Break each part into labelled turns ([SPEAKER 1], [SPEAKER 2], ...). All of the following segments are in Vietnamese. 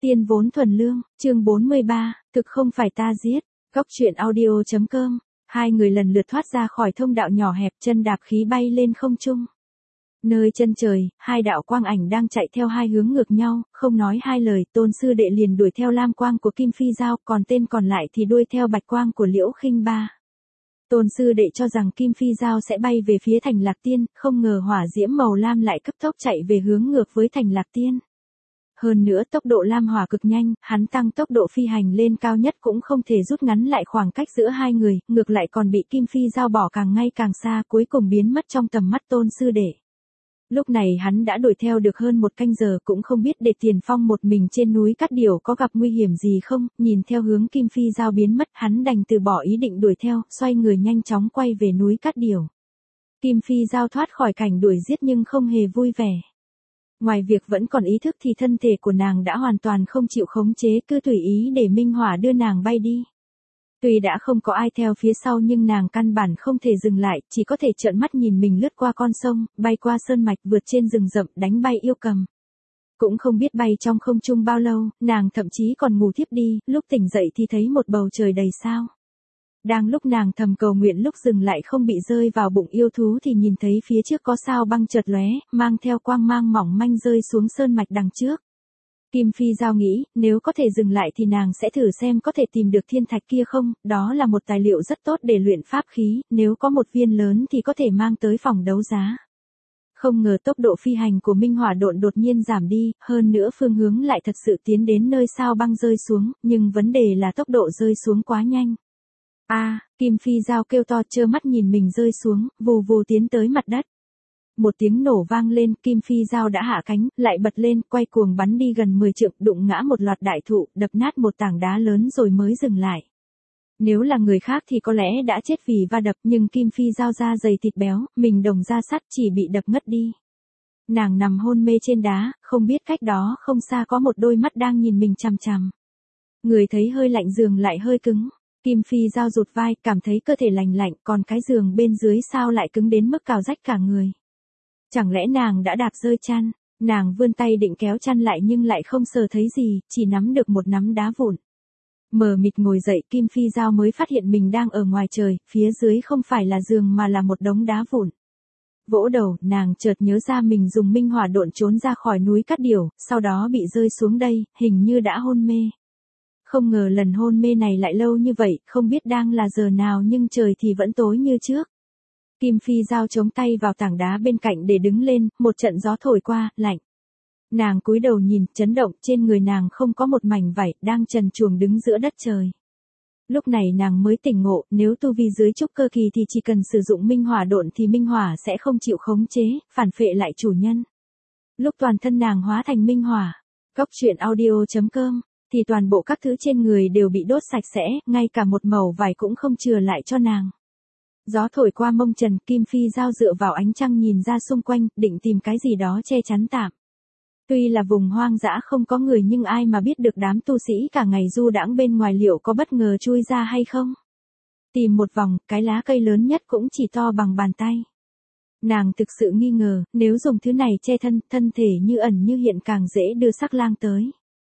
[SPEAKER 1] Tiên vốn thuần lương, chương 43, thực không phải ta giết. Góc truyện audio.com. Hai người lần lượt thoát ra khỏi thông đạo nhỏ hẹp, chân đạp khí bay lên không trung. Nơi chân trời, hai đạo quang ảnh đang chạy theo hai hướng ngược nhau, không nói hai lời, Tôn sư đệ liền đuổi theo lam quang của Kim Phi Dao, còn tên còn lại thì đuổi theo bạch quang của Liễu Khinh Ba. Tôn sư đệ cho rằng Kim Phi Dao sẽ bay về phía Thành Lạc Tiên, không ngờ hỏa diễm màu lam lại cấp tốc chạy về hướng ngược với Thành Lạc Tiên. Hơn nữa tốc độ lam hỏa cực nhanh, hắn tăng tốc độ phi hành lên cao nhất cũng không thể rút ngắn lại khoảng cách giữa hai người, ngược lại còn bị Kim Phi Dao bỏ càng ngày càng xa, cuối cùng biến mất trong tầm mắt Tôn sư đệ. Lúc này hắn đã đuổi theo được hơn một canh giờ, cũng không biết Đệ Tiền Phong một mình trên núi Cát Điểu có gặp nguy hiểm gì không, nhìn theo hướng Kim Phi Dao biến mất, hắn đành từ bỏ ý định đuổi theo, xoay người nhanh chóng quay về núi Cát Điểu. Kim Phi Dao thoát khỏi cảnh đuổi giết nhưng không hề vui vẻ. Ngoài việc vẫn còn ý thức thì thân thể của nàng đã hoàn toàn không chịu khống chế, cứ tùy ý để Minh Hỏa đưa nàng bay đi. Tuy đã không có ai theo phía sau nhưng nàng căn bản không thể dừng lại, chỉ có thể trợn mắt nhìn mình lướt qua con sông, bay qua sơn mạch, vượt trên rừng rậm, đánh bay yêu cầm. Cũng không biết bay trong không trung bao lâu, nàng thậm chí còn ngủ thiếp đi, lúc tỉnh dậy thì thấy một bầu trời đầy sao. Đang lúc nàng thầm cầu nguyện lúc dừng lại không bị rơi vào bụng yêu thú thì nhìn thấy phía trước có sao băng chợt lóe, mang theo quang mang mỏng manh rơi xuống sơn mạch đằng trước. Kim Phi Dao nghĩ, nếu có thể dừng lại thì nàng sẽ thử xem có thể tìm được thiên thạch kia không, đó là một tài liệu rất tốt để luyện pháp khí, nếu có một viên lớn thì có thể mang tới phòng đấu giá. Không ngờ tốc độ phi hành của Minh Hỏa Độn đột nhiên giảm đi, hơn nữa phương hướng lại thật sự tiến đến nơi sao băng rơi xuống, nhưng vấn đề là tốc độ rơi xuống quá nhanh. Kim Phi Dao kêu to trơ mắt nhìn mình rơi xuống, vù vù tiến tới mặt đất. Một tiếng nổ vang lên, Kim Phi Dao đã hạ cánh, lại bật lên, quay cuồng bắn đi gần 10 trượng, đụng ngã một loạt đại thụ, đập nát một tảng đá lớn rồi mới dừng lại. Nếu là người khác thì có lẽ đã chết vì va đập, nhưng Kim Phi Dao da dày thịt béo, mình đồng da sắt, chỉ bị đập ngất đi. Nàng nằm hôn mê trên đá, không biết cách đó không xa có một đôi mắt đang nhìn mình chằm chằm. Người thấy hơi lạnh, giường lại hơi cứng. Kim Phi Dao rụt vai, cảm thấy cơ thể lành lạnh, còn cái giường bên dưới sao lại cứng đến mức cào rách cả người. Chẳng lẽ nàng đã đạp rơi chăn? Nàng vươn tay định kéo chăn lại nhưng lại không sờ thấy gì, chỉ nắm được một nắm đá vụn. Mờ mịt ngồi dậy, Kim Phi Dao mới phát hiện mình đang ở ngoài trời, phía dưới không phải là giường mà là một đống đá vụn. Vỗ đầu, nàng chợt nhớ ra mình dùng Minh Hỏa Độn trốn ra khỏi núi Cát Điểu, sau đó bị rơi xuống đây, hình như đã hôn mê. Không ngờ lần hôn mê này lại lâu như vậy, không biết đang là giờ nào nhưng trời thì vẫn tối như trước. Kim Phi Dao chống tay vào tảng đá bên cạnh để đứng lên, một trận gió thổi qua, lạnh. Nàng cúi đầu nhìn, chấn động, trên người nàng không có một mảnh vải, đang trần truồng đứng giữa đất trời. Lúc này nàng mới tỉnh ngộ, nếu tu vi dưới trúc cơ kỳ thì chỉ cần sử dụng Minh Hỏa Độn thì Minh Hỏa sẽ không chịu khống chế, phản phệ lại chủ nhân. Lúc toàn thân nàng hóa thành Minh Hỏa, góc truyện audio.com, thì toàn bộ các thứ trên người đều bị đốt sạch sẽ, ngay cả một mẩu vải cũng không chừa lại cho nàng. Gió thổi qua mông trần, Kim Phi Dao dựa vào ánh trăng nhìn ra xung quanh, định tìm cái gì đó che chắn tạm. Tuy là vùng hoang dã không có người nhưng ai mà biết được đám tu sĩ cả ngày du đãng bên ngoài liệu có bất ngờ chui ra hay không. Tìm một vòng, cái lá cây lớn nhất cũng chỉ to bằng bàn tay. Nàng thực sự nghi ngờ, nếu dùng thứ này che thân thể như ẩn như hiện càng dễ đưa sắc lang tới.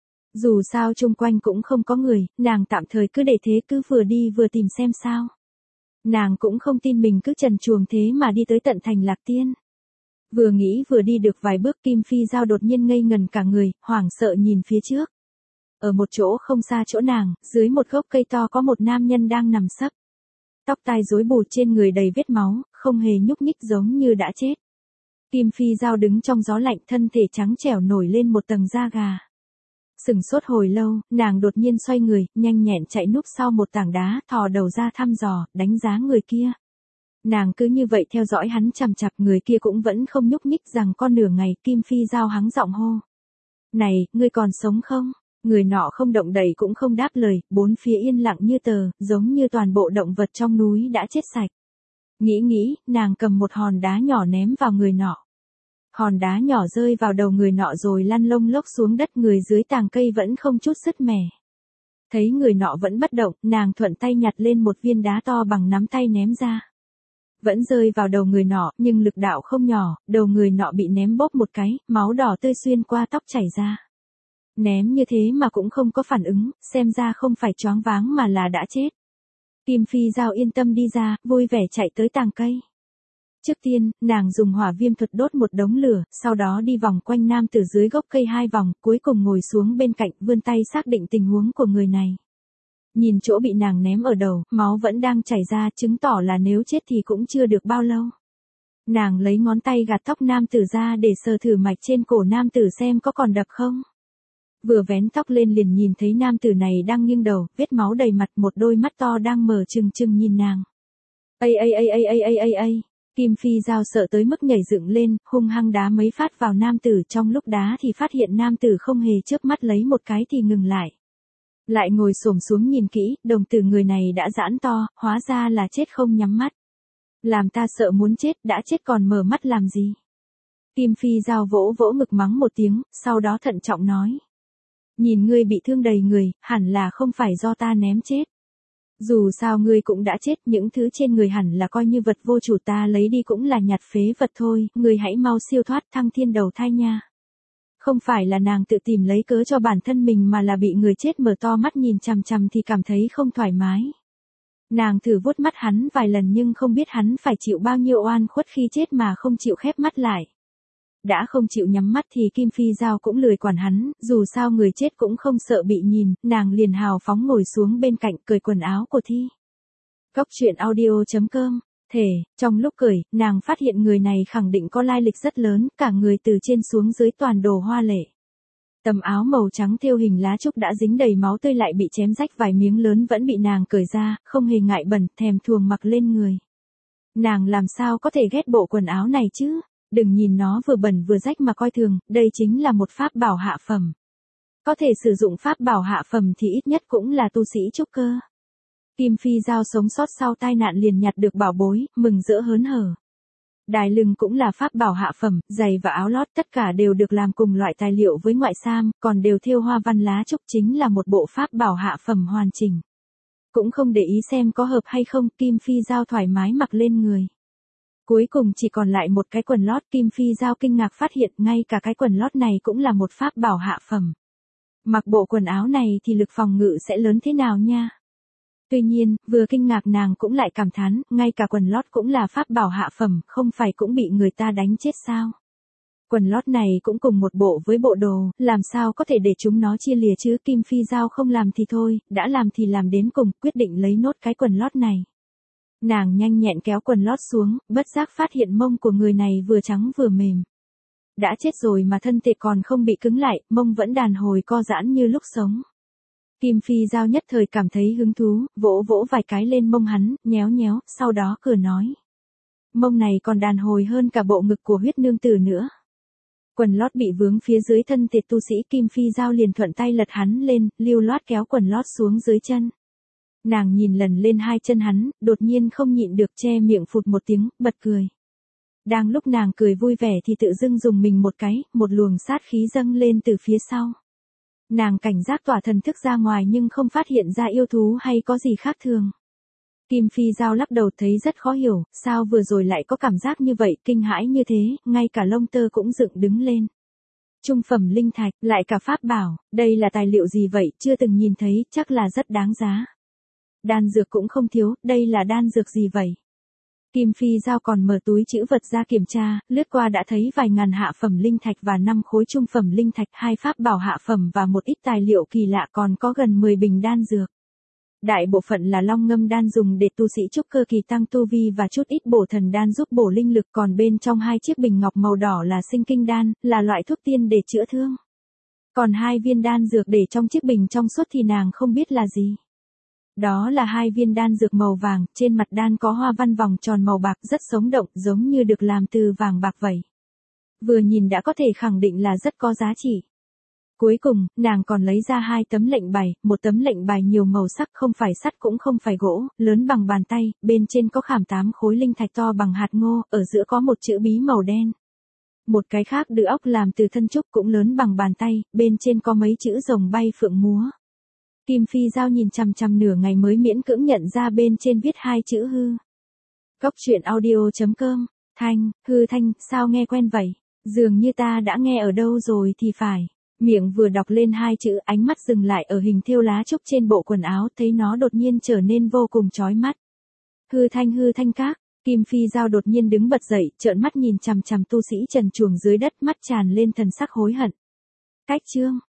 [SPEAKER 1] Dù sao chung quanh cũng không có người, nàng tạm thời cứ để thế, cứ vừa đi vừa tìm xem sao. Nàng cũng không tin mình cứ trần truồng thế mà đi tới tận Thành Lạc Tiên. Vừa nghĩ vừa đi được vài bước, Kim Phi Dao đột nhiên ngây ngần cả người, hoảng sợ nhìn phía trước. Ở một chỗ không xa chỗ nàng, dưới một gốc cây to có một nam nhân đang nằm sấp. Tóc tai rối bù, trên người đầy vết máu, không hề nhúc nhích, giống như đã chết. Kim Phi Dao đứng trong gió lạnh, thân thể trắng trẻo nổi lên một tầng da gà. Sừng sốt hồi lâu, nàng đột nhiên xoay người, nhanh nhẹn chạy núp sau một tảng đá, thò đầu ra thăm dò, đánh giá người kia. Nàng cứ như vậy theo dõi hắn chằm chằm, người kia cũng vẫn không nhúc nhích. Rằng con nửa ngày, Kim Phi Dao hắng giọng hô. Này, ngươi còn sống không? Người nọ không động đậy cũng không đáp lời, bốn phía yên lặng như tờ, giống như toàn bộ động vật trong núi đã chết sạch. Nghĩ, nàng cầm một hòn đá nhỏ ném vào người nọ. Hòn đá nhỏ rơi vào đầu người nọ rồi lăn lông lốc xuống đất, người dưới tàng cây vẫn không chút sứt mẻ. Thấy người nọ vẫn bất động, nàng thuận tay nhặt lên một viên đá to bằng nắm tay ném ra. Vẫn rơi vào đầu người nọ, nhưng lực đạo không nhỏ, đầu người nọ bị ném bốp một cái, máu đỏ tươi xuyên qua tóc chảy ra. Ném như thế mà cũng không có phản ứng, xem ra không phải choáng váng mà là đã chết. Kim Phi Giao yên tâm đi ra, vui vẻ chạy tới tàng cây. Trước tiên, nàng dùng hỏa viêm thuật đốt một đống lửa, sau đó đi vòng quanh nam tử dưới gốc cây 2 vòng, cuối cùng ngồi xuống bên cạnh, vươn tay xác định tình huống của người này. Nhìn chỗ bị nàng ném ở đầu, máu vẫn đang chảy ra, chứng tỏ là nếu chết thì cũng chưa được bao lâu. Nàng lấy ngón tay gạt tóc nam tử ra để sờ thử mạch trên cổ nam tử xem có còn đập không. Vừa vén tóc lên liền nhìn thấy nam tử này đang nghiêng đầu, vết máu đầy mặt, một đôi mắt to đang mở trừng trừng nhìn nàng. Ây. Kim Phi Giao sợ tới mức nhảy dựng lên, hung hăng đá mấy phát vào nam tử, trong lúc đá thì phát hiện nam tử không hề chớp mắt, lấy một cái thì ngừng lại. Lại ngồi xổm xuống nhìn kỹ, đồng tử người này đã giãn to, hóa ra là chết không nhắm mắt. Làm ta sợ muốn chết, đã chết còn mở mắt làm gì? Kim Phi Giao vỗ vỗ ngực mắng một tiếng, sau đó thận trọng nói. Nhìn ngươi bị thương đầy người, hẳn là không phải do ta ném chết. Dù sao ngươi cũng đã chết, những thứ trên người hẳn là coi như vật vô chủ, ta lấy đi cũng là nhặt phế vật thôi, ngươi hãy mau siêu thoát thăng thiên đầu thai nha. Không phải là nàng tự tìm lấy cớ cho bản thân mình mà là bị người chết mở to mắt nhìn chằm chằm thì cảm thấy không thoải mái. Nàng thử vuốt mắt hắn vài lần nhưng không biết hắn phải chịu bao nhiêu oan khuất khi chết mà không chịu khép mắt lại. Đã không chịu nhắm mắt thì Kim Phi Giao cũng lười quản hắn, dù sao người chết cũng không sợ bị nhìn, nàng liền hào phóng ngồi xuống bên cạnh cởi quần áo của thi. Góc truyện audio.com. Trong lúc cởi, nàng phát hiện người này khẳng định có lai lịch rất lớn, cả người từ trên xuống dưới toàn đồ hoa lệ. Tầm áo màu trắng thêu hình lá trúc đã dính đầy máu tươi lại bị chém rách vài miếng lớn vẫn bị nàng cởi ra, không hề ngại bẩn, thèm thuồng mặc lên người. Nàng làm sao có thể ghét bộ quần áo này chứ? Đừng nhìn nó vừa bẩn vừa rách mà coi thường, đây chính là một pháp bảo hạ phẩm. Có thể sử dụng pháp bảo hạ phẩm thì ít nhất cũng là tu sĩ trúc cơ. Kim Phi Giao sống sót sau tai nạn liền nhặt được bảo bối, mừng rỡ hớn hở. Đai lưng cũng là pháp bảo hạ phẩm, giày và áo lót tất cả đều được làm cùng loại tài liệu với ngoại sam, còn đều thêu hoa văn lá trúc, chính là một bộ pháp bảo hạ phẩm hoàn chỉnh. Cũng không để ý xem có hợp hay không, Kim Phi Giao thoải mái mặc lên người. Cuối cùng chỉ còn lại một cái quần lót, Kim Phi Giao kinh ngạc phát hiện ngay cả cái quần lót này cũng là một pháp bảo hạ phẩm. Mặc bộ quần áo này thì lực phòng ngự sẽ lớn thế nào nha? Tuy nhiên, vừa kinh ngạc nàng cũng lại cảm thán, ngay cả quần lót cũng là pháp bảo hạ phẩm, không phải cũng bị người ta đánh chết sao? Quần lót này cũng cùng một bộ với bộ đồ, làm sao có thể để chúng nó chia lìa chứ? Kim Phi Giao không làm thì thôi, đã làm thì làm đến cùng, quyết định lấy nốt cái quần lót này. Nàng nhanh nhẹn kéo quần lót xuống, bất giác phát hiện mông của người này vừa trắng vừa mềm. Đã chết rồi mà thân thể còn không bị cứng lại, mông vẫn đàn hồi co giãn như lúc sống. Kim Phi Giao nhất thời cảm thấy hứng thú, vỗ vỗ vài cái lên mông hắn, nhéo nhéo, sau đó cười nói. Mông này còn đàn hồi hơn cả bộ ngực của huyết nương tử nữa. Quần lót bị vướng phía dưới thân thể tu sĩ, Kim Phi Giao liền thuận tay lật hắn lên, lưu loát kéo quần lót xuống dưới chân. Nàng nhìn lần lên hai chân hắn, đột nhiên không nhịn được che miệng phụt một tiếng, bật cười. Đang lúc nàng cười vui vẻ thì tự dưng dùng mình một cái, một luồng sát khí dâng lên từ phía sau. Nàng cảnh giác tỏa thần thức ra ngoài nhưng không phát hiện ra yêu thú hay có gì khác thường. Kim Phi Giao lắc đầu thấy rất khó hiểu, sao vừa rồi lại có cảm giác như vậy, kinh hãi như thế, ngay cả lông tơ cũng dựng đứng lên. Trung phẩm linh thạch, lại cả pháp bảo, đây là tài liệu gì vậy, chưa từng nhìn thấy, chắc là rất đáng giá. Đan dược cũng không thiếu, đây là đan dược gì vậy? Kim Phi Giao còn mở túi trữ vật ra kiểm tra, lướt qua đã thấy vài ngàn hạ phẩm linh thạch và 5 khối trung phẩm linh thạch, 2 pháp bảo hạ phẩm và một ít tài liệu kỳ lạ, còn có gần 10 bình đan dược. Đại bộ phận là long ngâm đan dùng để tu sĩ trúc cơ kỳ tăng tu vi và chút ít bổ thần đan giúp bổ linh lực, còn bên trong 2 chiếc bình ngọc màu đỏ là sinh kinh đan, là loại thuốc tiên để chữa thương. Còn 2 viên đan dược để trong chiếc bình trong suốt thì nàng không biết là gì. Đó là 2 viên đan dược màu vàng, trên mặt đan có hoa văn vòng tròn màu bạc rất sống động, giống như được làm từ vàng bạc vậy. Vừa nhìn đã có thể khẳng định là rất có giá trị. Cuối cùng, nàng còn lấy ra 2 tấm lệnh bài, một tấm lệnh bài nhiều màu sắc, không phải sắt cũng không phải gỗ, lớn bằng bàn tay, bên trên có khảm 8 khối linh thạch to bằng hạt ngô, ở giữa có một chữ bí màu đen. Một cái khác đựa ốc làm từ thân trúc cũng lớn bằng bàn tay, bên trên có mấy chữ rồng bay phượng múa. Kim Phi Giao nhìn chằm chằm nửa ngày mới miễn cưỡng nhận ra bên trên viết 2 chữ hư. Góc truyện audio.com, Thanh, hư thanh, sao nghe quen vậy? Dường như ta đã nghe ở đâu rồi thì phải. Miệng vừa đọc lên hai chữ, ánh mắt dừng lại ở hình thêu lá trúc trên bộ quần áo, thấy nó đột nhiên trở nên vô cùng chói mắt. Hư thanh các, Kim Phi Giao đột nhiên đứng bật dậy, trợn mắt nhìn chằm chằm tu sĩ trần truồng dưới đất, mắt tràn lên thần sắc hối hận. Cách chương